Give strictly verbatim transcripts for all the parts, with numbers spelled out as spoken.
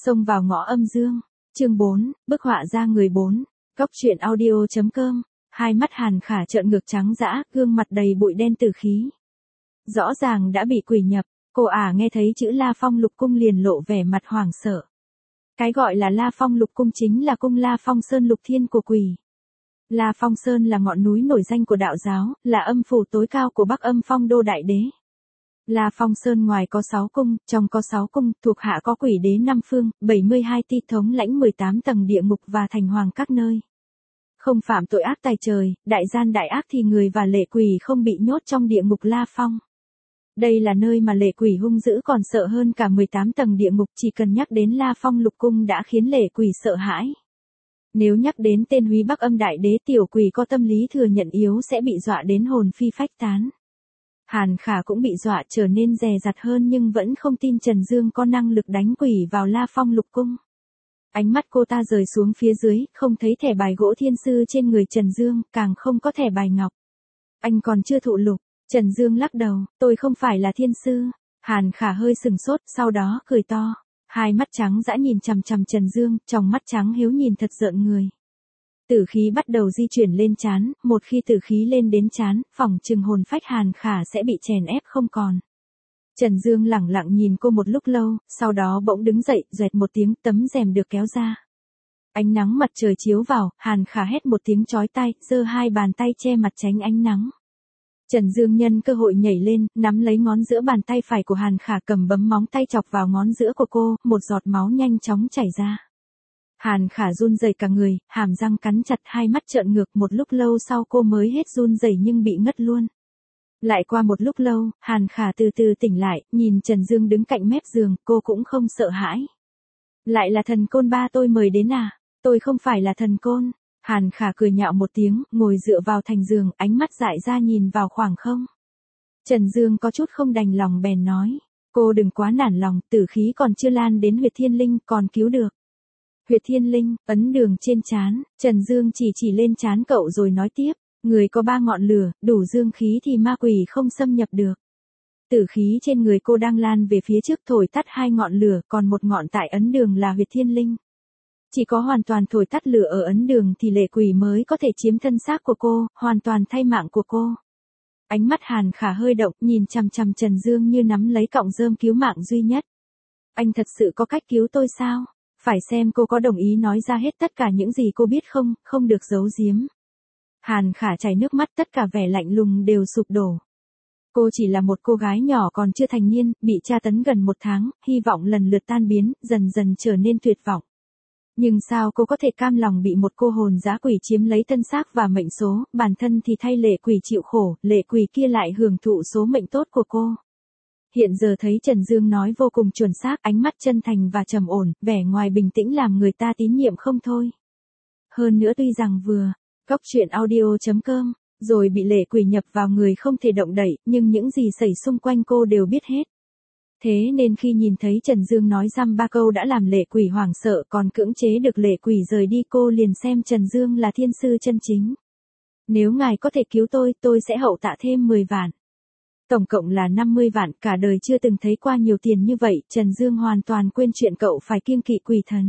Xông vào ngõ âm dương. Chương bốn, bức họa ra người bốn. Góc truyện audio.com. Hai mắt Hàn Khả trợn ngược trắng dã, gương mặt đầy bụi đen tử khí. Rõ ràng đã bị quỷ nhập, cô ả nghe thấy chữ La Phong Lục Cung liền lộ vẻ mặt hoảng sợ. Cái gọi là La Phong Lục Cung chính là cung La Phong Sơn Lục Thiên của quỷ. La Phong Sơn là ngọn núi nổi danh của đạo giáo, là âm phủ tối cao của Bắc Âm Phong Đô Đại Đế. La Phong Sơn ngoài có sáu cung, trong có sáu cung, thuộc hạ có quỷ đế năm phương, bảy mươi hai ti thống lãnh mười tám tầng địa ngục và thành hoàng các nơi. Không phạm tội ác tài trời, đại gian đại ác thì người và lệ quỷ không bị nhốt trong địa ngục La Phong. Đây là nơi mà lệ quỷ hung dữ còn sợ hơn cả mười tám tầng địa ngục, chỉ cần nhắc đến La Phong Lục Cung đã khiến lệ quỷ sợ hãi. Nếu nhắc đến tên Húy Bắc Âm Đại Đế, tiểu quỷ có tâm lý thừa nhận yếu sẽ bị dọa đến hồn phi phách tán. Hàn Khả cũng bị dọa trở nên dè dặt hơn nhưng vẫn không tin Trần Dương có năng lực đánh quỷ vào La Phong Lục Cung. Ánh mắt cô ta rời xuống phía dưới, không thấy thẻ bài gỗ thiên sư trên người Trần Dương, càng không có thẻ bài ngọc. Anh còn chưa thụ lục. Trần Dương lắc đầu, tôi không phải là thiên sư. Hàn Khả hơi sừng sốt, sau đó cười to. Hai mắt trắng dã nhìn chằm chằm Trần Dương, trong mắt trắng hiếu nhìn thật rợn người. Tử khí bắt đầu di chuyển lên trán, một khi tử khí lên đến trán, phỏng chừng hồn phách Hàn Khả sẽ bị chèn ép không còn. Trần Dương lẳng lặng nhìn cô một lúc lâu, sau đó bỗng đứng dậy, doẹt một tiếng, tấm rèm được kéo ra. Ánh nắng mặt trời chiếu vào, Hàn Khả hét một tiếng chói tai, giơ hai bàn tay che mặt tránh ánh nắng. Trần Dương nhân cơ hội nhảy lên, nắm lấy ngón giữa bàn tay phải của Hàn Khả, cầm bấm móng tay chọc vào ngón giữa của cô, một giọt máu nhanh chóng chảy ra. Hàn Khả run rẩy cả người, hàm răng cắn chặt, hai mắt trợn ngược, một lúc lâu sau cô mới hết run rẩy nhưng bị ngất luôn. Lại qua một lúc lâu, Hàn Khả từ từ tỉnh lại, nhìn Trần Dương đứng cạnh mép giường, cô cũng không sợ hãi. Lại là thần côn ba tôi mời đến à? Tôi không phải là thần côn. Hàn Khả cười nhạo một tiếng, ngồi dựa vào thành giường, ánh mắt dại ra nhìn vào khoảng không. Trần Dương có chút không đành lòng bèn nói, cô đừng quá nản lòng, tử khí còn chưa lan đến huyệt thiên linh, còn cứu được. Huyệt thiên linh, ấn đường trên trán, Trần Dương chỉ chỉ lên trán cậu rồi nói tiếp, người có ba ngọn lửa, đủ dương khí thì ma quỷ không xâm nhập được. Tử khí trên người cô đang lan về phía trước, thổi tắt hai ngọn lửa, còn một ngọn tại ấn đường là huyệt thiên linh. Chỉ có hoàn toàn thổi tắt lửa ở ấn đường thì lệ quỷ mới có thể chiếm thân xác của cô, hoàn toàn thay mạng của cô. Ánh mắt Hàn Khả hơi động, nhìn chằm chằm Trần Dương như nắm lấy cọng rơm cứu mạng duy nhất. Anh thật sự có cách cứu tôi sao? Phải xem cô có đồng ý nói ra hết tất cả những gì cô biết không, không được giấu giếm. Hàn Khả chảy nước mắt, tất cả vẻ lạnh lùng đều sụp đổ. Cô chỉ là một cô gái nhỏ còn chưa thành niên, bị tra tấn gần một tháng, hy vọng lần lượt tan biến, dần dần trở nên tuyệt vọng. Nhưng sao cô có thể cam lòng bị một cô hồn dã quỷ chiếm lấy thân xác và mệnh số, bản thân thì thay lệ quỷ chịu khổ, lệ quỷ kia lại hưởng thụ số mệnh tốt của cô. Hiện giờ thấy Trần Dương nói vô cùng chuẩn xác, ánh mắt chân thành và trầm ổn, vẻ ngoài bình tĩnh làm người ta tín nhiệm không thôi. Hơn nữa tuy rằng vừa, góc truyện audio.com, rồi bị lệ quỷ nhập vào người không thể động đậy, nhưng những gì xảy xung quanh cô đều biết hết. Thế nên khi nhìn thấy Trần Dương nói dăm ba câu đã làm lệ quỷ hoảng sợ, còn cưỡng chế được lệ quỷ rời đi, cô liền xem Trần Dương là thiên sư chân chính. Nếu ngài có thể cứu tôi, tôi sẽ hậu tạ thêm mười vạn. Tổng cộng là năm mươi vạn, cả đời chưa từng thấy qua nhiều tiền như vậy, Trần Dương hoàn toàn quên chuyện cậu phải kiêng kỵ quỷ thần.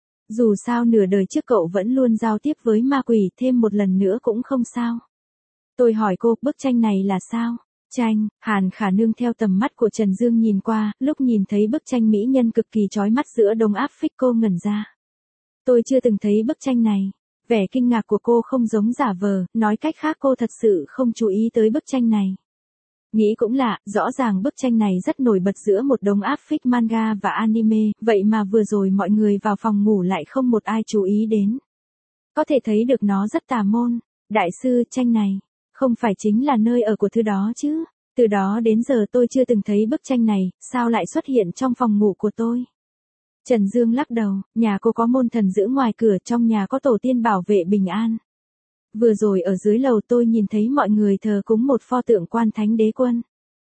Dù sao nửa đời trước cậu vẫn luôn giao tiếp với ma quỷ, thêm một lần nữa cũng không sao. Tôi hỏi cô, bức tranh này là sao? Tranh, Hàn Khả nương theo tầm mắt của Trần Dương nhìn qua, lúc nhìn thấy bức tranh mỹ nhân cực kỳ chói mắt giữa đông áp phích cô ngẩn ra. Tôi chưa từng thấy bức tranh này. Vẻ kinh ngạc của cô không giống giả vờ, nói cách khác cô thật sự không chú ý tới bức tranh này. Nghĩ cũng lạ, rõ ràng bức tranh này rất nổi bật giữa một đống áp phích manga và anime, vậy mà vừa rồi mọi người vào phòng ngủ lại không một ai chú ý đến. Có thể thấy được nó rất tà môn. Đại sư, tranh này không phải chính là nơi ở của thứ đó chứ? Từ đó đến giờ tôi chưa từng thấy bức tranh này, sao lại xuất hiện trong phòng ngủ của tôi? Trần Dương lắc đầu, nhà cô có môn thần giữ ngoài cửa, trong nhà có tổ tiên bảo vệ bình an. Vừa rồi ở dưới lầu tôi nhìn thấy mọi người thờ cúng một pho tượng Quan Thánh Đế Quân.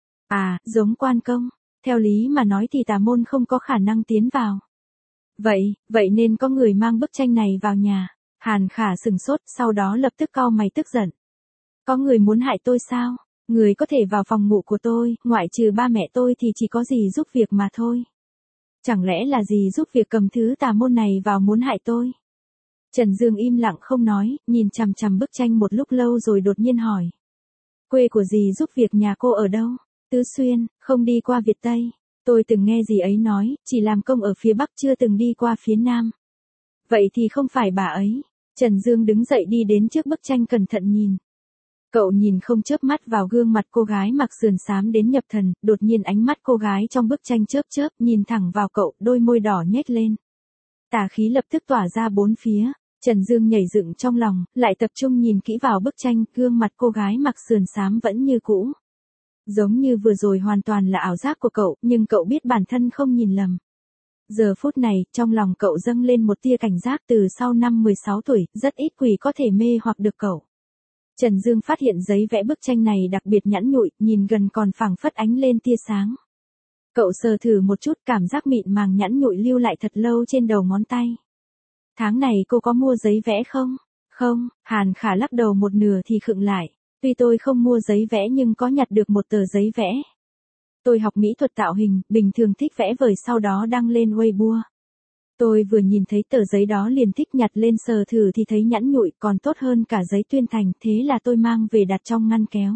À, giống Quan Công. Theo lý mà nói thì tà môn không có khả năng tiến vào. Vậy, vậy nên có người mang bức tranh này vào nhà. Hàn Khả sừng sốt, sau đó lập tức cau mày tức giận. Có người muốn hại tôi sao? Người có thể vào phòng ngủ của tôi, ngoại trừ ba mẹ tôi thì chỉ có gì giúp việc mà thôi. Chẳng lẽ là gì giúp việc cầm thứ tà môn này vào muốn hại tôi? Trần Dương im lặng không nói, nhìn chằm chằm bức tranh một lúc lâu rồi đột nhiên hỏi. Quê của dì giúp việc nhà cô ở đâu? Tứ Xuyên, không đi qua Việt Tây. Tôi từng nghe dì ấy nói, chỉ làm công ở phía Bắc chưa từng đi qua phía Nam. Vậy thì không phải bà ấy. Trần Dương đứng dậy đi đến trước bức tranh cẩn thận nhìn. Cậu nhìn không chớp mắt vào gương mặt cô gái mặc sườn xám đến nhập thần, đột nhiên ánh mắt cô gái trong bức tranh chớp chớp, nhìn thẳng vào cậu, đôi môi đỏ nhếch lên. Tà khí lập tức tỏa ra bốn phía. Trần Dương nhảy dựng trong lòng, lại tập trung nhìn kỹ vào bức tranh, gương mặt cô gái mặc sườn xám vẫn như cũ. Giống như vừa rồi hoàn toàn là ảo giác của cậu, nhưng cậu biết bản thân không nhìn lầm. Giờ phút này, trong lòng cậu dâng lên một tia cảnh giác từ sau năm mười sáu tuổi, rất ít quỷ có thể mê hoặc được cậu. Trần Dương phát hiện giấy vẽ bức tranh này đặc biệt nhẵn nhụi, nhìn gần còn phảng phất ánh lên tia sáng. Cậu sờ thử một chút, cảm giác mịn màng nhẵn nhụi lưu lại thật lâu trên đầu ngón tay. Tháng này cô có mua giấy vẽ không? Không, Hàn Khả lắc đầu một nửa thì khựng lại. Tuy tôi không mua giấy vẽ nhưng có nhặt được một tờ giấy vẽ. Tôi học mỹ thuật tạo hình, bình thường thích vẽ vời sau đó đăng lên Weibo. Tôi vừa nhìn thấy tờ giấy đó liền thích nhặt lên sờ thử thì thấy nhẵn nhụi còn tốt hơn cả giấy tuyên thành, thế là tôi mang về đặt trong ngăn kéo.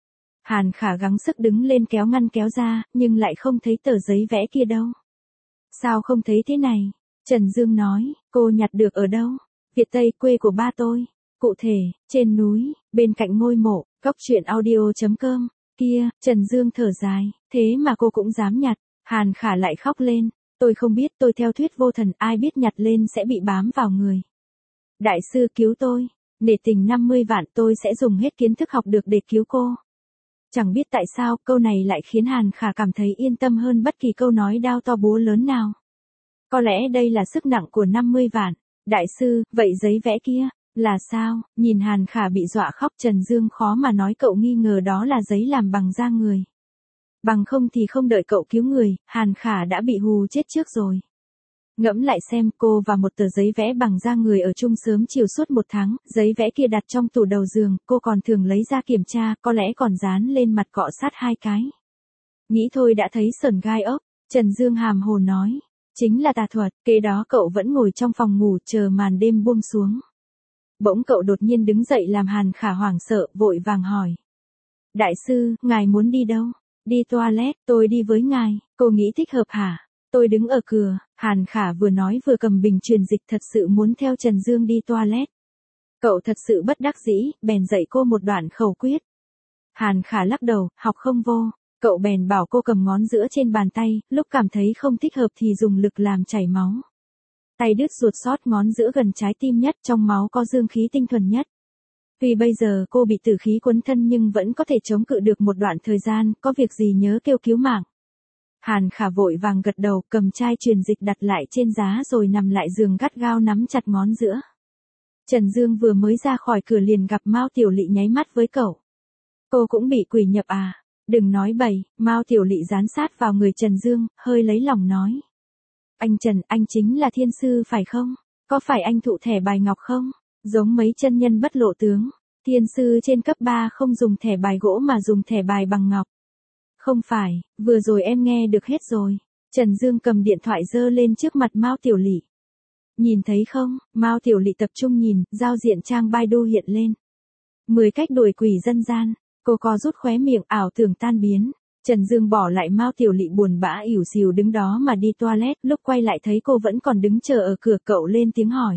Hàn Khả gắng sức đứng lên kéo ngăn kéo ra, nhưng lại không thấy tờ giấy vẽ kia đâu. Sao không thấy thế này? Trần Dương nói, cô nhặt được ở đâu? Việt Tây, quê của ba tôi. Cụ thể, trên núi, bên cạnh ngôi mộ, góc truyện audio chấm com. Kia, Trần Dương thở dài, thế mà cô cũng dám nhặt. Hàn Khả lại khóc lên. Tôi không biết, tôi theo thuyết vô thần, ai biết nhặt lên sẽ bị bám vào người. Đại sư cứu tôi. Nể tình năm mươi vạn tôi sẽ dùng hết kiến thức học được để cứu cô. Chẳng biết tại sao câu này lại khiến Hàn Khả cảm thấy yên tâm hơn bất kỳ câu nói đao to búa lớn nào. Có lẽ đây là sức nặng của năm mươi vạn. Đại sư, vậy giấy vẽ kia, là sao? Nhìn Hàn Khả bị dọa khóc, Trần Dương khó mà nói cậu nghi ngờ đó là giấy làm bằng da người. Bằng không thì không đợi cậu cứu người, Hàn Khả đã bị hù chết trước rồi. Ngẫm lại xem, cô và một tờ giấy vẽ bằng da người ở chung sớm chiều suốt một tháng, giấy vẽ kia đặt trong tủ đầu giường, cô còn thường lấy ra kiểm tra, có lẽ còn dán lên mặt cọ sát hai cái. Nghĩ thôi đã thấy sởn gai ốc, Trần Dương hàm hồ nói. Chính là tà thuật, kế đó cậu vẫn ngồi trong phòng ngủ chờ màn đêm buông xuống. Bỗng cậu đột nhiên đứng dậy làm Hàn Khả hoảng sợ, vội vàng hỏi. Đại sư, ngài muốn đi đâu? Đi toilet, tôi đi với ngài, cô nghĩ thích hợp hả? Tôi đứng ở cửa, Hàn Khả vừa nói vừa cầm bình truyền dịch, thật sự muốn theo Trần Dương đi toilet. Cậu thật sự bất đắc dĩ, bèn dạy cô một đoạn khẩu quyết. Hàn Khả lắc đầu, học không vô. Cậu bèn bảo cô cầm ngón giữa trên bàn tay, lúc cảm thấy không thích hợp thì dùng lực làm chảy máu. Tay đứt ruột sót ngón giữa gần trái tim nhất, trong máu có dương khí tinh thuần nhất. Tuy bây giờ cô bị tử khí quấn thân nhưng vẫn có thể chống cự được một đoạn thời gian, có việc gì nhớ kêu cứu mạng. Hàn Khả vội vàng gật đầu, cầm chai truyền dịch đặt lại trên giá rồi nằm lại giường gắt gao nắm chặt ngón giữa. Trần Dương vừa mới ra khỏi cửa liền gặp Mao Tiểu Lị nháy mắt với cậu. Cô cũng bị quỷ nhập à? Đừng nói bậy, Mao Tiểu Lị dán sát vào người Trần Dương, hơi lấy lòng nói. Anh Trần, anh chính là thiên sư phải không? Có phải anh thụ thẻ bài ngọc không? Giống mấy chân nhân bất lộ tướng. Thiên sư trên cấp ba không dùng thẻ bài gỗ mà dùng thẻ bài bằng ngọc. Không phải, vừa rồi em nghe được hết rồi. Trần Dương cầm điện thoại giơ lên trước mặt Mao Tiểu Lị. Nhìn thấy không? Mao Tiểu Lị tập trung nhìn, giao diện trang Baidu hiện lên. mười cách đuổi quỷ dân gian. Cô co rút khóe miệng, ảo tưởng tan biến. Trần Dương bỏ lại Mao Tiểu Lị buồn bã ỉu xìu đứng đó mà đi toilet, lúc quay lại thấy cô vẫn còn đứng chờ ở cửa, cậu lên tiếng hỏi.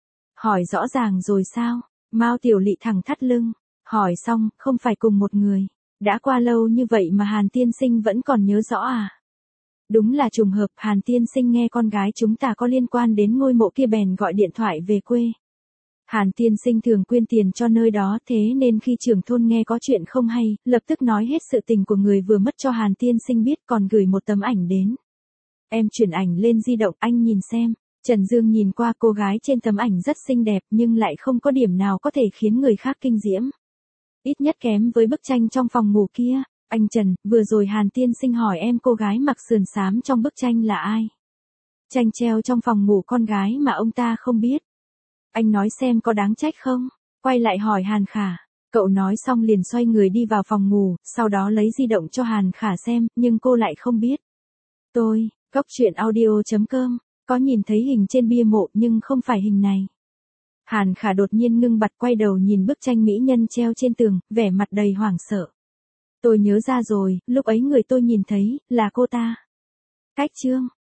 Hỏi rõ ràng rồi sao? Mao Tiểu Lị thẳng thắt lưng. Hỏi xong, không phải cùng một người. Đã qua lâu như vậy mà Hàn tiên sinh vẫn còn nhớ rõ à? Đúng là trùng hợp, Hàn tiên sinh nghe con gái chúng ta có liên quan đến ngôi mộ kia bèn gọi điện thoại về quê. Hàn tiên sinh thường quyên tiền cho nơi đó, thế nên khi trưởng thôn nghe có chuyện không hay, lập tức nói hết sự tình của người vừa mất cho Hàn tiên sinh biết, còn gửi một tấm ảnh đến. Em chuyển ảnh lên di động, anh nhìn xem. Trần Dương nhìn qua, cô gái trên tấm ảnh rất xinh đẹp nhưng lại không có điểm nào có thể khiến người khác kinh diễm. Ít nhất kém với bức tranh trong phòng ngủ kia. Anh Trần, vừa rồi Hàn tiên sinh hỏi em cô gái mặc sườn xám trong bức tranh là ai? Tranh treo trong phòng ngủ con gái mà ông ta không biết. Anh nói xem có đáng trách không? Quay lại hỏi Hàn Khả. Cậu nói xong liền xoay người đi vào phòng ngủ, sau đó lấy di động cho Hàn Khả xem, nhưng cô lại không biết. Tôi, Cóc truyện audio chấm com, có nhìn thấy hình trên bia mộ nhưng không phải hình này. Hàn Khả đột nhiên ngưng bặt quay đầu nhìn bức tranh mỹ nhân treo trên tường, vẻ mặt đầy hoảng sợ. Tôi nhớ ra rồi, lúc ấy người tôi nhìn thấy, là cô ta. Cách chương.